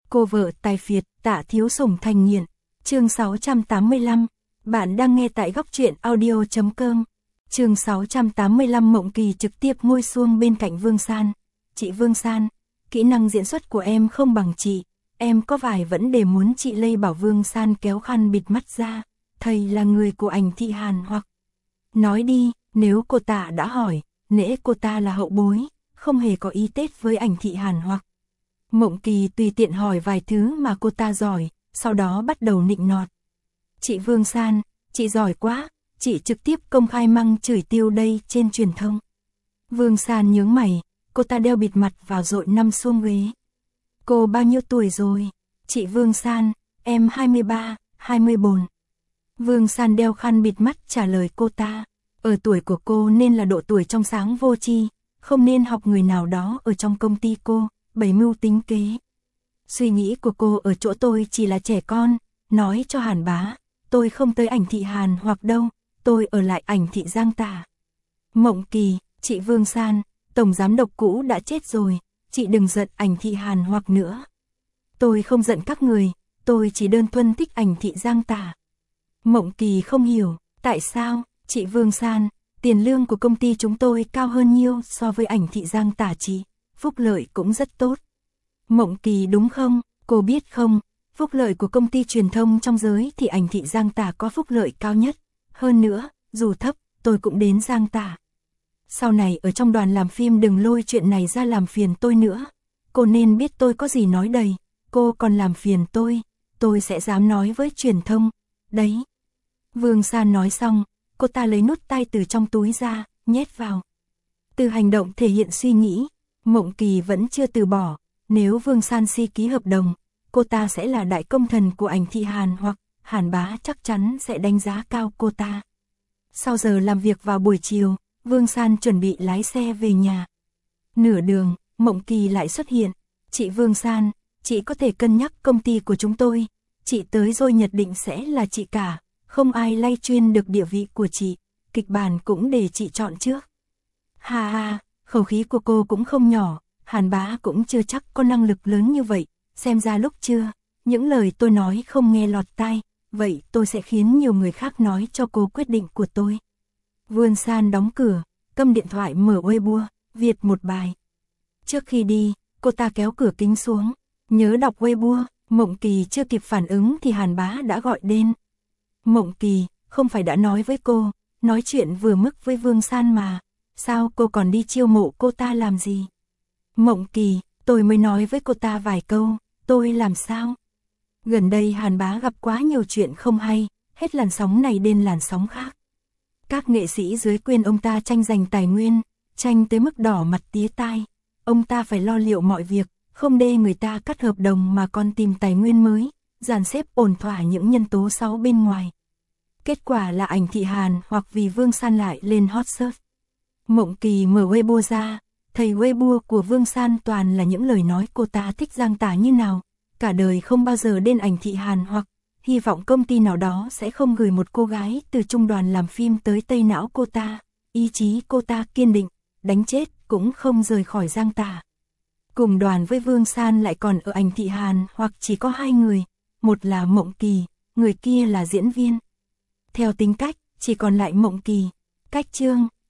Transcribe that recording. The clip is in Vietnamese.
Cô vợ tài phiệt, Tạ Thiếu Sủng thành nghiện. Chương 685. Bạn đang nghe tại góc truyện audio.com. Chương 685. Mộng Kỳ trực tiếp ngồi xuống bên cạnh Vương San. Chị Vương San, kỹ năng diễn xuất của em không bằng chị. Em có vài vấn đề muốn chị lay bảo. Vương San kéo khăn bịt mắt ra. Thầy là người của Ảnh Thị Hàn hoặc. Nói đi, nếu cô ta đã hỏi, nể cô ta là hậu bối, không hề có ý tết với Ảnh Thị Hàn hoặc. Mộng Kỳ tùy tiện hỏi vài thứ mà cô ta giỏi, sau đó bắt đầu nịnh nọt. Chị Vương San, chị giỏi quá, chị trực tiếp công khai măng chửi tiêu đây trên truyền thông. Vương San nhướng mày, cô ta đeo bịt mặt vào dội nằm xuống ghế. Cô bao nhiêu tuổi rồi? Chị Vương San, em 23, 24. Vương San đeo khăn bịt mắt trả lời cô ta. Ở tuổi của cô nên là độ tuổi trong sáng vô tri, không nên học người nào đó ở trong công ty cô, bày mưu tính kế. Suy nghĩ của cô ở chỗ tôi chỉ là trẻ con, nói cho Hàn bá, tôi không tới Ảnh Thị Hàn hoặc đâu, tôi ở lại Ảnh Thị Giang Tả. Mộng Kỳ, chị Vương San, tổng giám đốc cũ đã chết rồi, chị đừng giận Ảnh Thị Hàn hoặc nữa. Tôi không giận các người, tôi chỉ đơn thuần thích Ảnh Thị Giang Tả. Mộng Kỳ không hiểu, tại sao, chị Vương San, tiền lương của công ty chúng tôi cao hơn nhiều so với Ảnh Thị Giang Tả chị, phúc lợi cũng rất tốt. Mộng Kỳ đúng không, cô biết không, phúc lợi của công ty truyền thông trong giới thì Ảnh Thị Giang Tả có phúc lợi cao nhất. Hơn nữa, dù thấp, tôi cũng đến Giang Tả. Sau này ở trong đoàn làm phim đừng lôi chuyện này ra làm phiền tôi nữa. Cô nên biết tôi có gì nói đầy, cô còn làm phiền tôi sẽ dám nói với truyền thông, đấy. Vương San nói xong, cô ta lấy nút tay từ trong túi ra, nhét vào. Từ hành động thể hiện suy nghĩ, Mộng Kỳ vẫn chưa từ bỏ, nếu Vương San si ký hợp đồng, cô ta sẽ là đại công thần của Ảnh Thị Hàn hoặc Hàn bá chắc chắn sẽ đánh giá cao cô ta. Sau giờ làm việc vào buổi chiều, Vương San chuẩn bị lái xe về nhà. Nửa đường, Mộng Kỳ lại xuất hiện. Chị Vương San, chị có thể cân nhắc công ty của chúng tôi. Chị tới rồi nhất định sẽ là chị cả. Không ai lay chuyên được địa vị của chị. Kịch bản cũng để chị chọn trước. Ha ha, khẩu khí của cô cũng không nhỏ. Hàn bá cũng chưa chắc có năng lực lớn như vậy. Xem ra lúc chưa, những lời tôi nói không nghe lọt tai. Vậy tôi sẽ khiến nhiều người khác nói cho cô quyết định của tôi. Vương San đóng cửa, cầm điện thoại mở Weibo, viết một bài. Trước khi đi, cô ta kéo cửa kính xuống, nhớ đọc Weibo. Mộng Kỳ chưa kịp phản ứng thì Hàn bá đã gọi đến. Mộng Kỳ, không phải đã nói với cô, nói chuyện vừa mức với Vương San mà, sao cô còn đi chiêu mộ cô ta làm gì? Mộng Kỳ, tôi mới nói với cô ta vài câu, tôi làm sao? Gần đây Hàn bá gặp quá nhiều chuyện không hay, hết làn sóng này đến làn sóng khác. Các nghệ sĩ dưới quyền ông ta tranh giành tài nguyên, tranh tới mức đỏ mặt tía tai. Ông ta phải lo liệu mọi việc, không để người ta cắt hợp đồng mà còn tìm tài nguyên mới, dàn xếp ổn thỏa những nhân tố xấu bên ngoài. Kết quả là Ảnh Thị Hàn hoặc vì Vương San lại lên hot search. Mộng Kỳ mở Weibo ra, thấy Weibo của Vương San toàn là những lời nói cô ta thích Giang Tả như nào, cả đời không bao giờ đến Ảnh Thị Hàn hoặc hy vọng công ty nào đó sẽ không gửi một cô gái từ trung đoàn làm phim tới tây não cô ta. Ý chí cô ta kiên định, đánh chết cũng không rời khỏi Giang Tả. Cùng đoàn với Vương San lại còn ở Ảnh Thị Hàn hoặc chỉ có hai người, một là Mộng Kỳ, người kia là diễn viên. Theo tính cách, chỉ còn lại Mộng Kỳ. Cách chương,